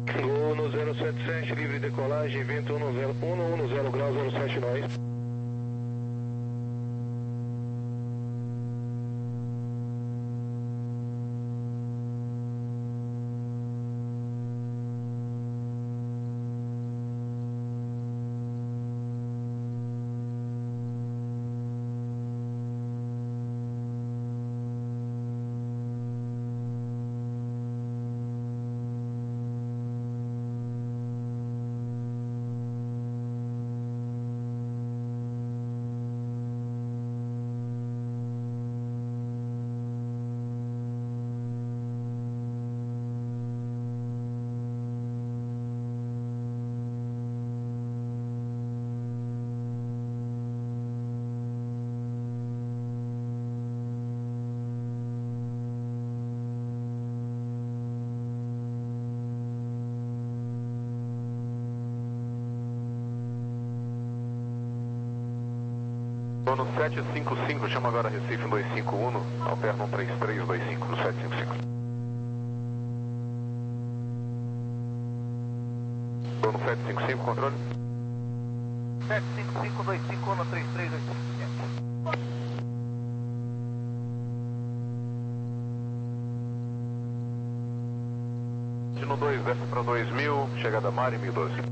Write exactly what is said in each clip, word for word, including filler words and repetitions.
Gol no zero sete sete, livre decolagem, vento um zero um zero grau, zero sete nós. No sete cinco cinco, chama agora Recife dois cinco um, alterna um três três dois cinco no sete cinco cinco. Tô no sete cinco cinco, controle. sete cinco cinco dois cinco um três três dois cinco. No dois, desce para dois mil, chegada a Mari, mil e doze.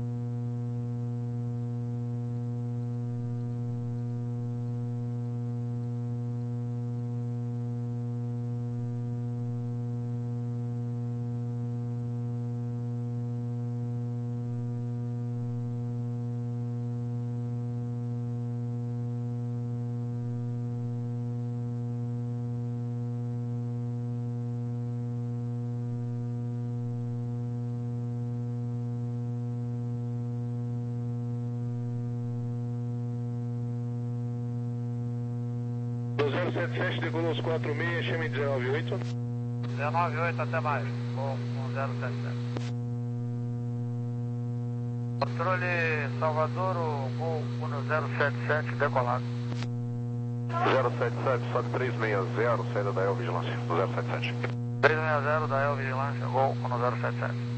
zero sete sete, decolou os quatro seis, chame dezenove oito. dezenove oito, até mais. Bom, com zero sete sete. Controle Salvador, o Gol no zero sete sete, decolado. zero sete sete, sobe três seis zero, saída da El Vigilância, do zero sete sete. três seis zero da El Vigilância, Gol no zero sete sete.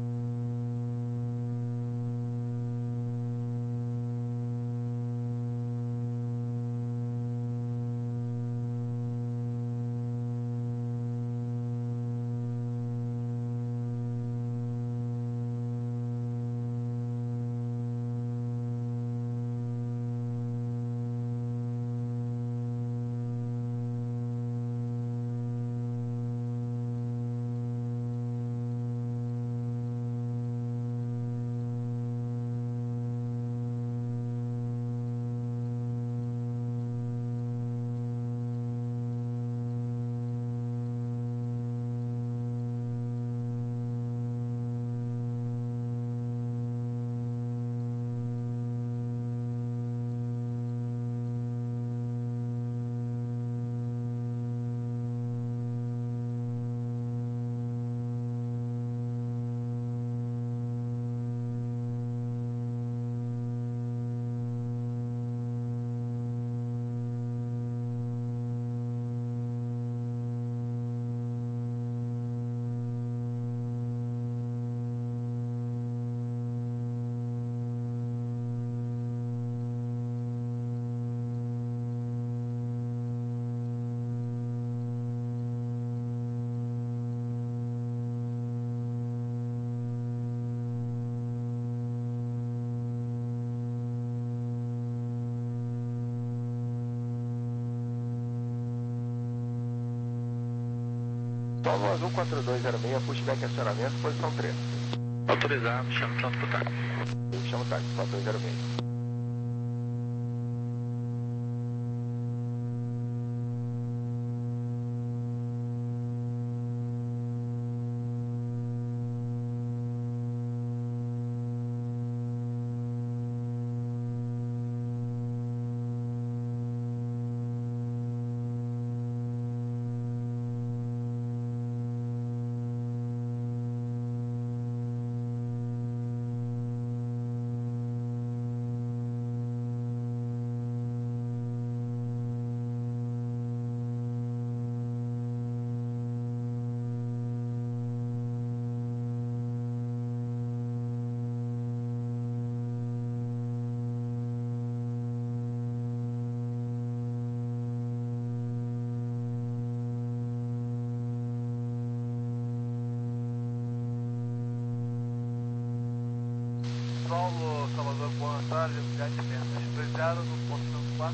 Volvo Azul quatro dois zero seis, pushback acionamento, posição três. Autorizado, chama o pronto pro táxi. Chama o táxi, quatro dois zero seis.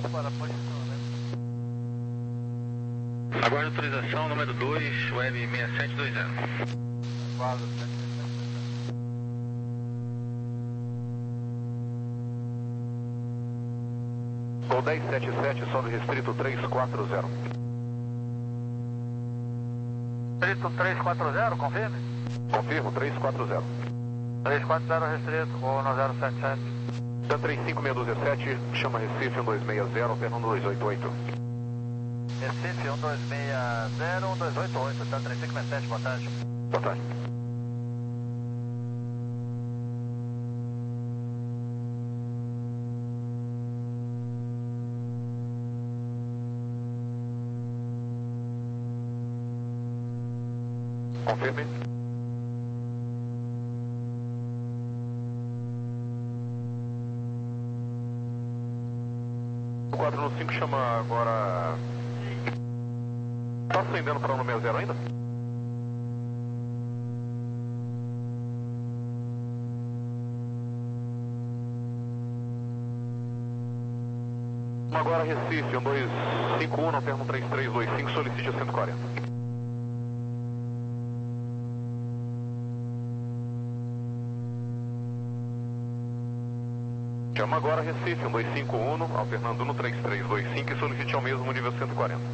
para posicionamento. Aguardo autorização, número dois, web seis sete dois zero. Aguardo sete sete dois zero. Gol dez sete sete, sobe restrito três quatro zero. Restrito três quatro zero, confirme? Confirmo, três quatro zero. três quatro zero restrito, gol no zero sete sete. Dan três cinco seis um sete, chama Recife um dois seis zero, Fernando dois oito oito. Recife um dois seis zero, um dois oito oito, Dan três cinco seis sete, boa tarde. Boa tarde. Confirme. O quatro no cinco chama agora. Tá acendendo para o número zero ainda? Agora Recife, um dois cinco um, termo três três dois cinco, solicite a cento e quarenta. Chama agora Recife, um dois cinco um, alternando no três três dois cinco e solicite ao mesmo nível cento e quarenta.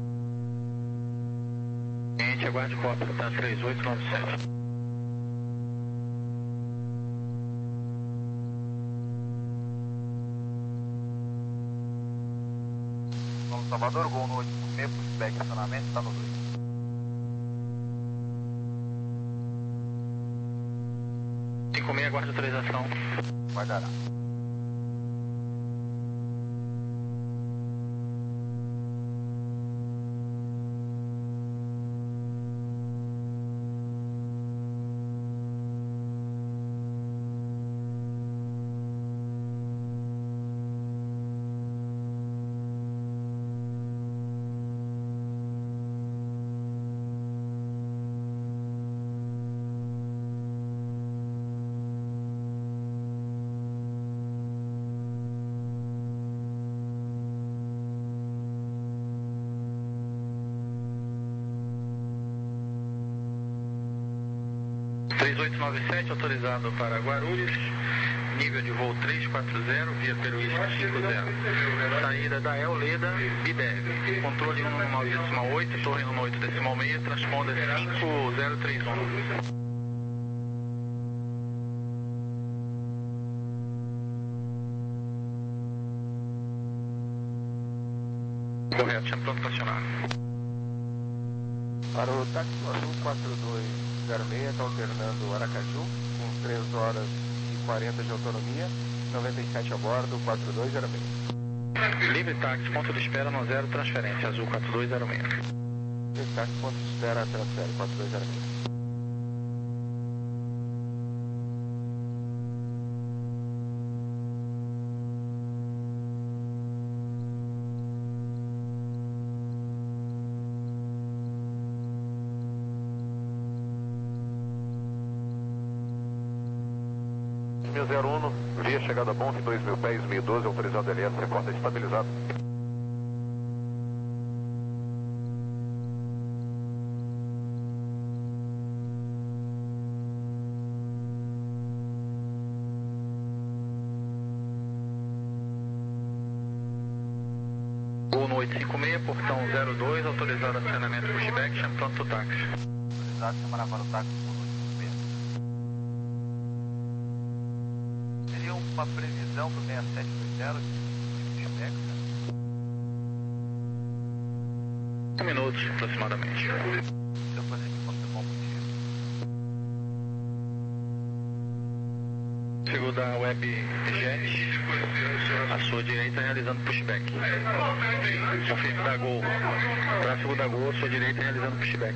Cliente, aguarde cópia, tá três oito nove sete. Vamos, Salvador, gol no oito meio, pushback, estacionamento, está no dois. cinco seis, aguarde autorização. Guardará. três oito nove sete, autorizado para Guarulhos, nível de voo três quatro zero, via Peruísco cinco zero. Saída da Euleda, Bidev. Controle um nove decimal oito, torre um oito decimal seis, transponder cinco zero três um. Correto, chama pronto para acionar. Para o táxi azul quatro dois zero seis, está alternando Aracaju, com três horas e quarenta de autonomia, noventa e sete a bordo, quatro dois zero seis. Livre táxi, ponto de espera no zero, transferência, azul quatro dois zero seis. Livre táxi, ponto de espera, transfere, quatro dois zero seis. zero um, via chegada Bonf dois mil pés, dois mil e doze, autorizado L S, reporta estabilizado. Gol no oito cinco seis, portão zero dois, autorizado acionamento pushback, chama pronto táxi. Autorizado, chamará para o táxi. Uma previsão para o seis sete dois zero de pushback, né? Um minuto aproximadamente. Se eu fazer aqui, você bom contigo. Segundo a WebJet, à sua direita realizando pushback. Confirme da Gol. Tráfego da Gol, à sua direita realizando pushback.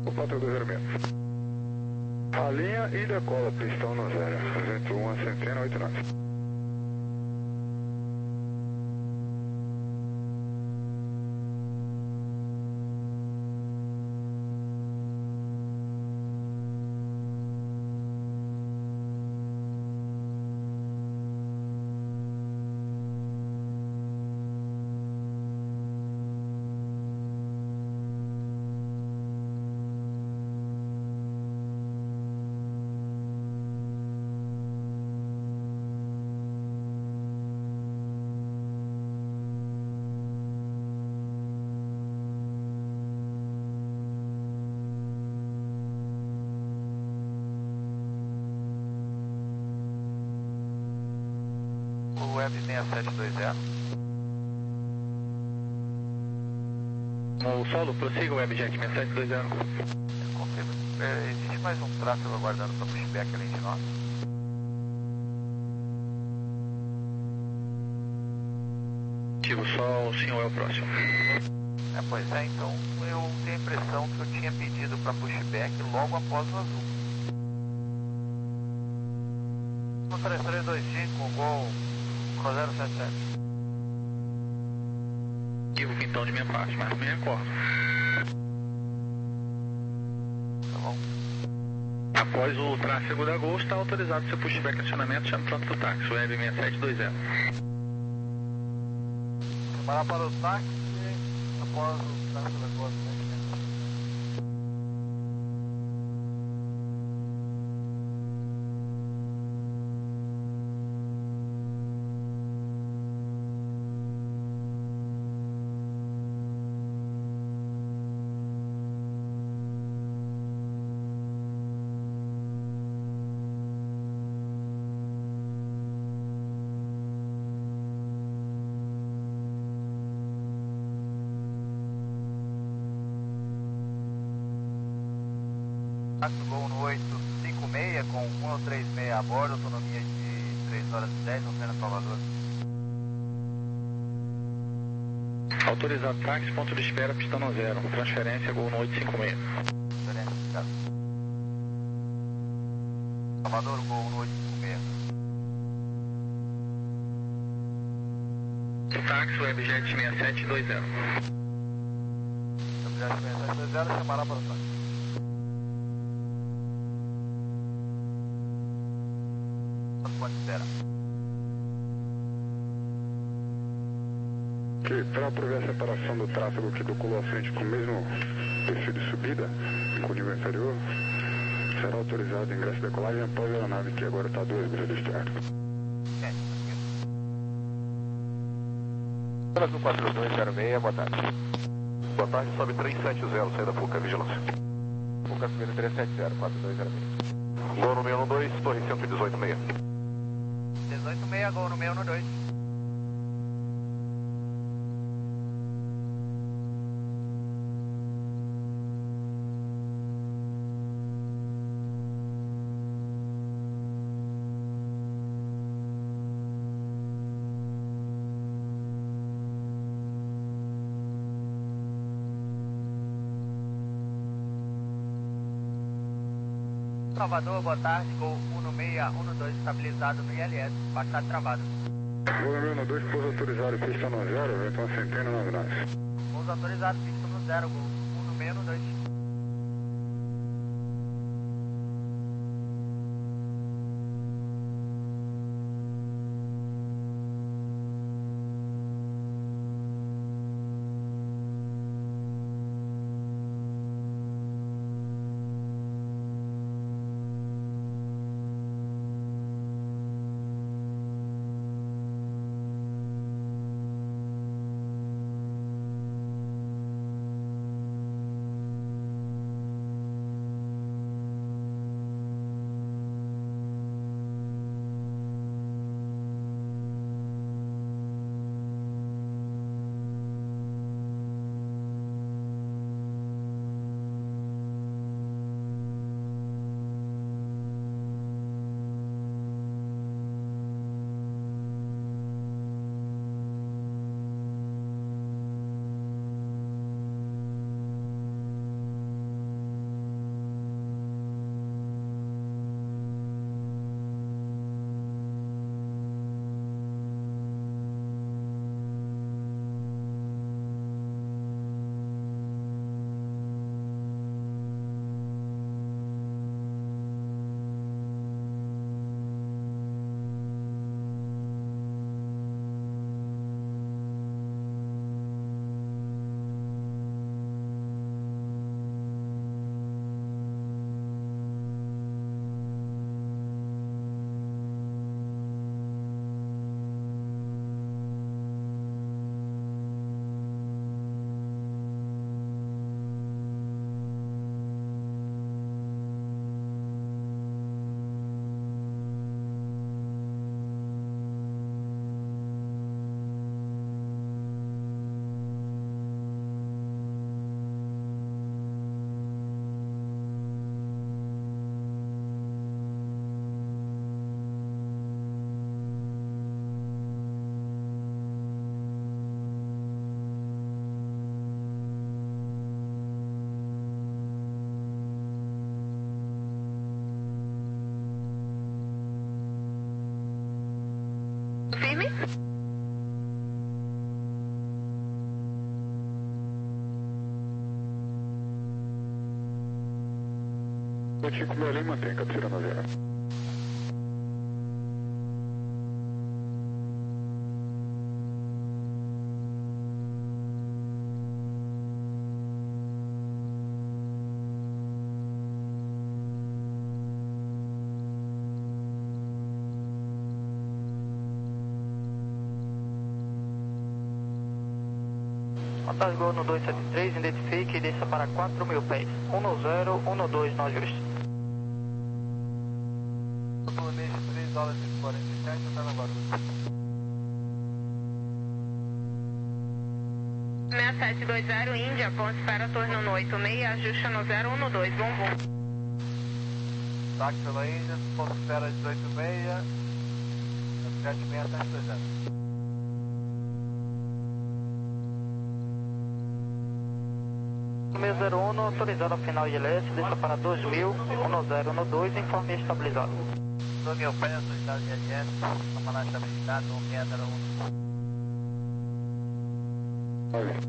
quatro dois zero seis. A linha e decola, pistão no zero. duzentos e um a centena, oito nove. Web seis sete dois zero. No solo, prossiga o Webjet seis sete dois zero. Confirma. É, existe mais um tráfego aguardando para pushback além de nós? Ativo, só o senhor é o próximo. É, pois é, então eu tenho a impressão que eu tinha pedido para pushback logo após o azul. um três três dois cinco, Gol zero sete sete. Ativo então de minha parte, mas não me recordo. Tá bom. Após o tráfego da Gol, está autorizado seu pushback acionamento, chame pronto do táxi, Web seis sete dois zero. Preparar para o táxi após o tráfego da Gol. Gol no oito cinco seis com um três seis a bordo, autonomia de três horas e dez, Antena Salvador. Autorizado táxi, ponto de espera, pistão no zero. Transferência, Gol no oito cinco seis. Transferência, obrigado. Salvador, Gol no oito cinco seis. Táxi, Webjet seis sete dois zero. Webjet seis sete dois zero, chamará para o táxi. Que para prover a separação do tráfego que decolou à frente com o mesmo perfil de subida, com o nível inferior, será autorizado o ingresso e decolagem após a aeronave que agora está a duas milhas do externo. É, Brasil quatro dois zero seis, boa tarde. Boa tarde, sobe três sete zero, saída Fuca, vigilância. Fuca subida três sete zero, quatro dois zero seis. Gol no seis um dois, torre cento e dezoito seis. dezoito seis, Gol no seis um dois. Salvador, boa tarde, Gol um seis um dois estabilizado no I L S, baixado travado. Gol no seis um dois, pouso autorizado, pista no zero, vento uma centena, nove nove. Pouso autorizado, pista no zero, Gol um seis um dois. cinco meia ali, mantém, captura novela. Contato Gol no dois sete três, identifique e desça para quatro mil pés. um zero um dois no ajuste. Polonês três horas e quarenta e sete, está na Guarulhos. seis sete dois zero, Índia, ponte para torno no oito seis, ajuste no zero um dois, bom voo. Táxi pela Índia, ponto espera dezoito seis, sete seis sete dois zero. seis zero um, autorizado ao final de L S, desça para dois mil, um zero um dois, informe estabilizado. dois mil pés, autorizado de L S, comandar estabilizado, seis zero um. Oi.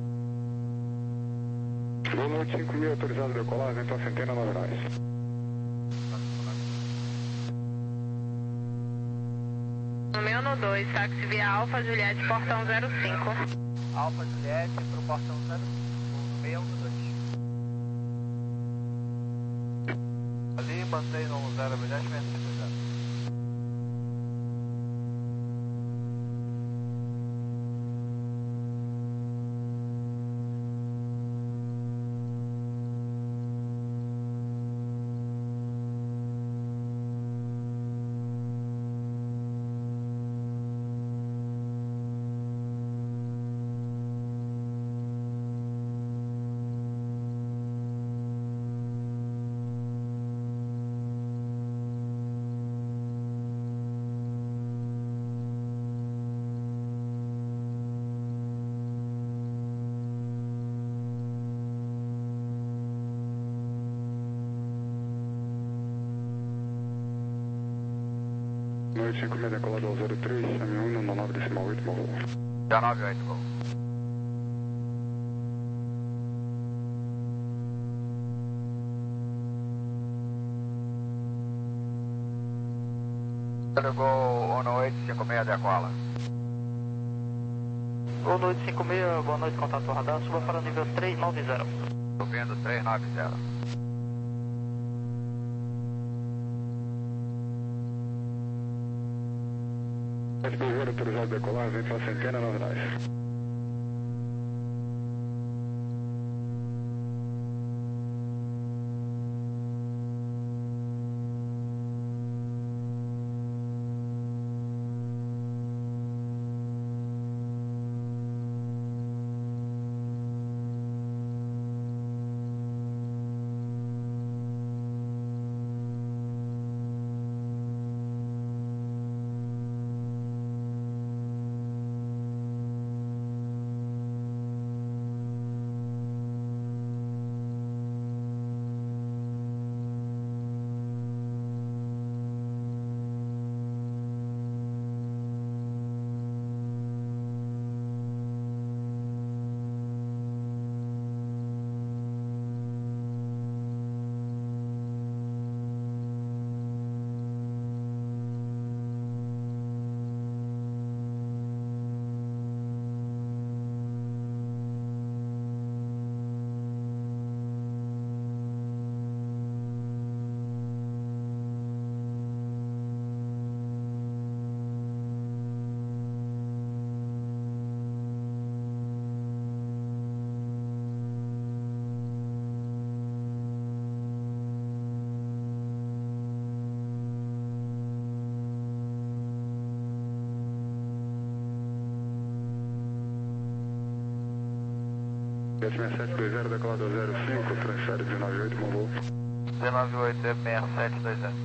Boa noite, cinco mil, autorizado a decolar, vento a centena, nove reais. No meu no dois, táxi via Alfa Juliette, portão zero cinco. Alfa Juliette para o portão zero cinco, seis um dois. Ali, mantém no zero Juliette, menos dois zero. Noite cinco meia, decolado ao zero três, M um, no nove decimal oito, bom voo. Já nove oito, gol. Gol um oito cinco seis, decola. um oito cinco seis, boa noite, contato radar, suba para o nível três nove zero. Subindo três nove zero. sete dois zero, autorizado a decolar, vento a centena, nove reais. sete seis sete dois zero, decolado ao zero cinco, transfere dezenove oito, bom voo. dezenove oito, seis sete dois zero.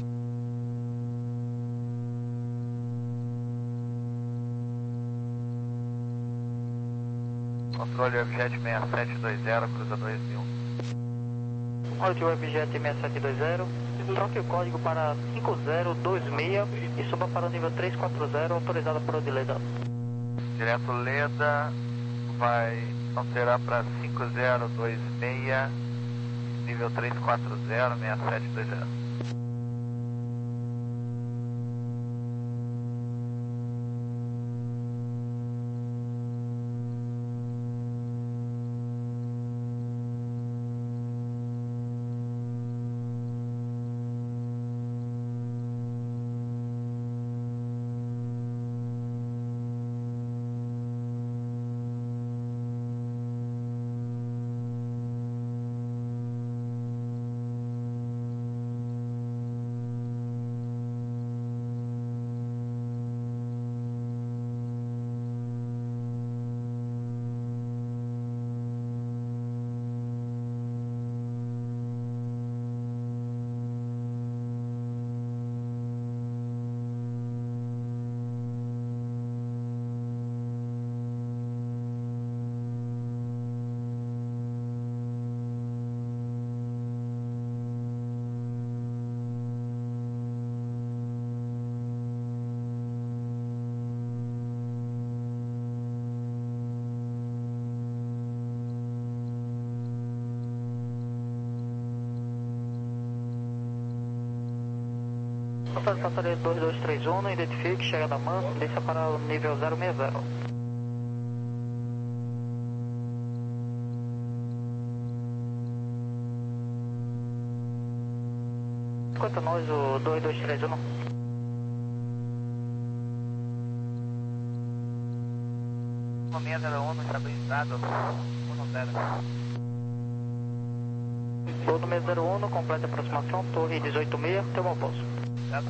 Controle Webjet seis sete dois zero, cruza dois mil. Controle Webjet seis sete dois zero, troque o código para cinco zero dois seis e suba para o nível três quatro zero, autorizado por Odileda. Direto Leda, vai alterar para cinco zero dois seis nível três quatro zero, seis sete dois zero. Passageiro dois dois três um, identifique, chegada mansa, desça para o nível zero seis zero. Quanto a nós, o dois dois três um. seis zero um, estabilizado, um zero. Todo seis zero um, completa aproximação, torre dezoito seis, tem um posto. seis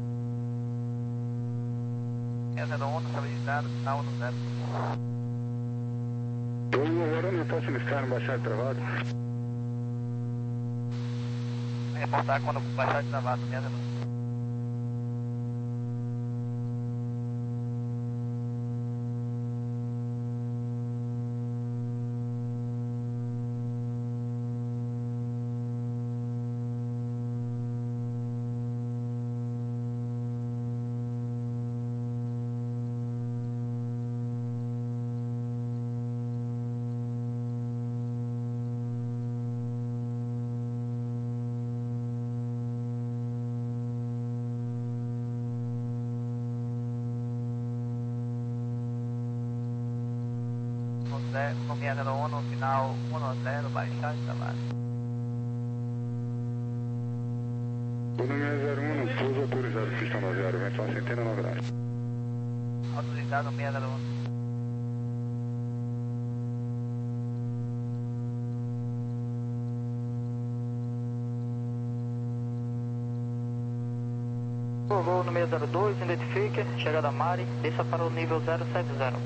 zero um, estabilizado, sinal no zero. Estou agora não posso me ficar no baixar travado. Reportar quando baixar de travado, seis zero um. No seis zero um, no final um zero, baixar e travado. O no seis zero um, no pouso autorizado, pista nove zero, vento a centena nove graus. Autorizado seis zero um. Voo no seis zero dois, identifique, chegada Mari, desça para o nível zero sete zero.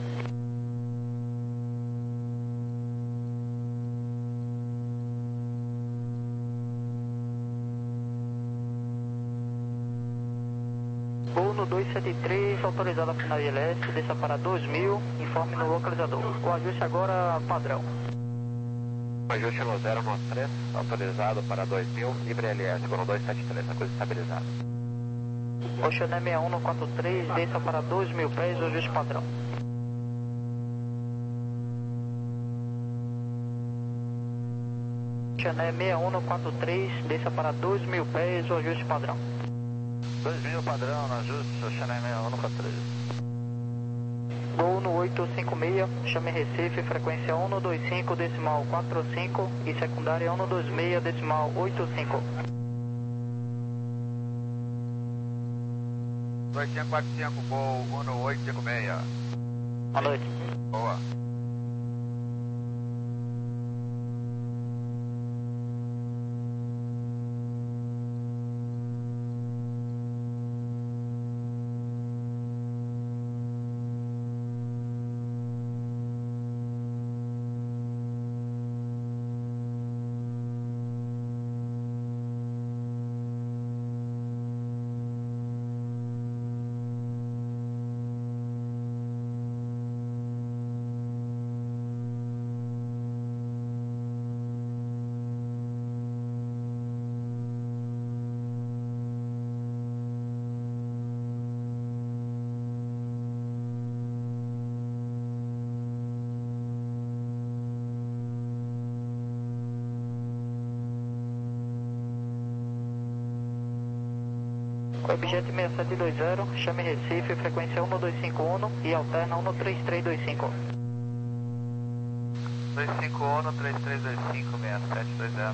Voo no dois sete três, autorizado a final I L S, desça para dois mil, informe no localizador. O ajuste agora padrão. Ajuste no zero nove três, autorizado para dois mil, livre L S, no dois sete três, a coisa estabilizada. Oceané sessenta e um no quatro três, desça para dois mil pés, o ajuste padrão. Oceané sessenta e um no quatro três, desça para dois mil pés, o ajuste padrão. dois mil padrão, no ajuste, Oceané sessenta e um no quatro três. Gol no oito cinco seis, chame Recife, frequência um no dois cinco, decimal quatro cinco e secundária um no dois seis, decimal oito cinco. dois cinco quatro cinco, Gol um no oito cinco seis. Boa noite. Boa. Webjet seis sete dois zero, chame Recife, frequência um dois cinco um e alterna um três três dois cinco. dois cinco um, três três dois cinco, seis sete dois zero.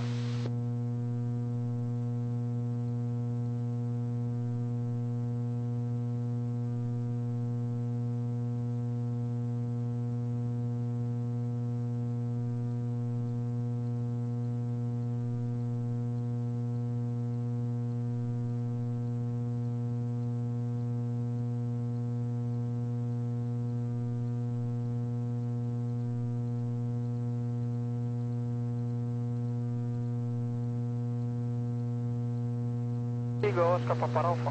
Liga Oscar Papa Alfa.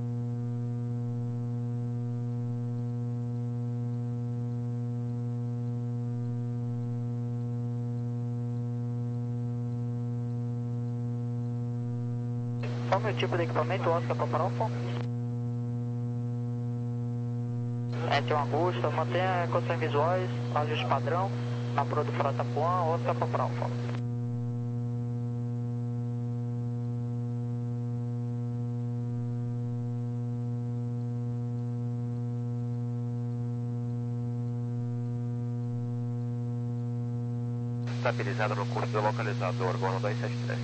Qual é o meu tipo de equipamento, Oscar Papa Alfa? É, tem uma Augusta, mantenha condições visuais, ajuste padrão, na Pro do Fratapuã, Oscar Papa Alfa. Estabilizado no curso do localizador, Gol no dois sete três.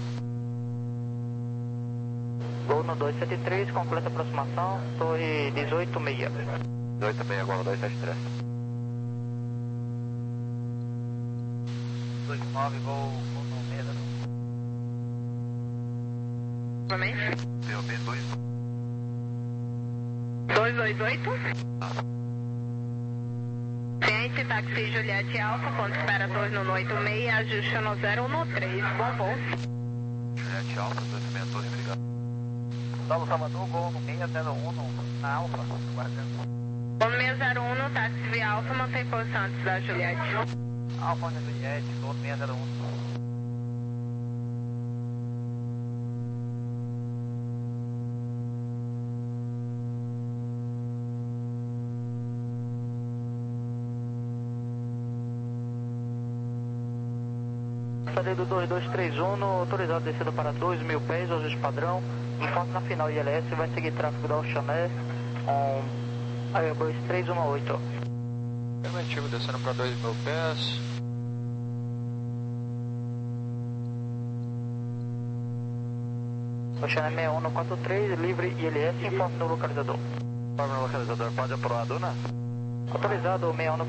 Gol no dois sete três, completa aproximação, torre dezoito seis. dezoito seis, Gol no dois sete três. dois nove, Gol, Gol no Meda. Novamente. D O B dois. dois dois oito. Ciente, táxi Juliette Alfa, ponto espera dois no oito seis, ajuste no zero um três, bom voo. Juliette Alfa, dois seis, torre, obrigado. Salvo Salvador, Gol no seis zero um, na Alfa, guardando. Gol no seis zero um, táxi via Alfa, mantém posição antes da Juliette. Alfa na Juliette, Gol no seis zero um. Saída do dois dois três um, autorizado descida para dois mil pés, ajuste padrão. Informe na final I L S, vai seguir tráfego da Oceané com Airbus três um oito. Permitivo descendo para dois mil pés. Oceané seis um quatro três, livre I L S, informe no localizador. Informe no localizador, pode aprovar a Duna? Autorizado seis um